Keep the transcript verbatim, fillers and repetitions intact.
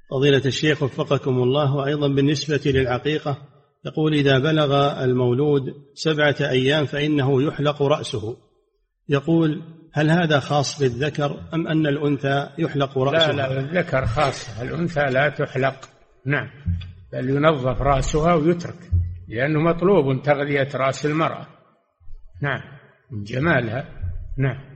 فضيلة الشيخ وفقكم الله، وأيضا بالنسبة للعقيقة يقول إذا بلغ المولود سبعة أيام فإنه يحلق رأسه، يقول هل هذا خاص بالذكر أم أن الأنثى يحلق رأسها؟ لا لا، الذكر خاص، الأنثى لا تحلق. نعم، بل ينظف رأسها ويترك، لأنه مطلوب تغذية رأس المرأة. نعم، من جمالها. نعم.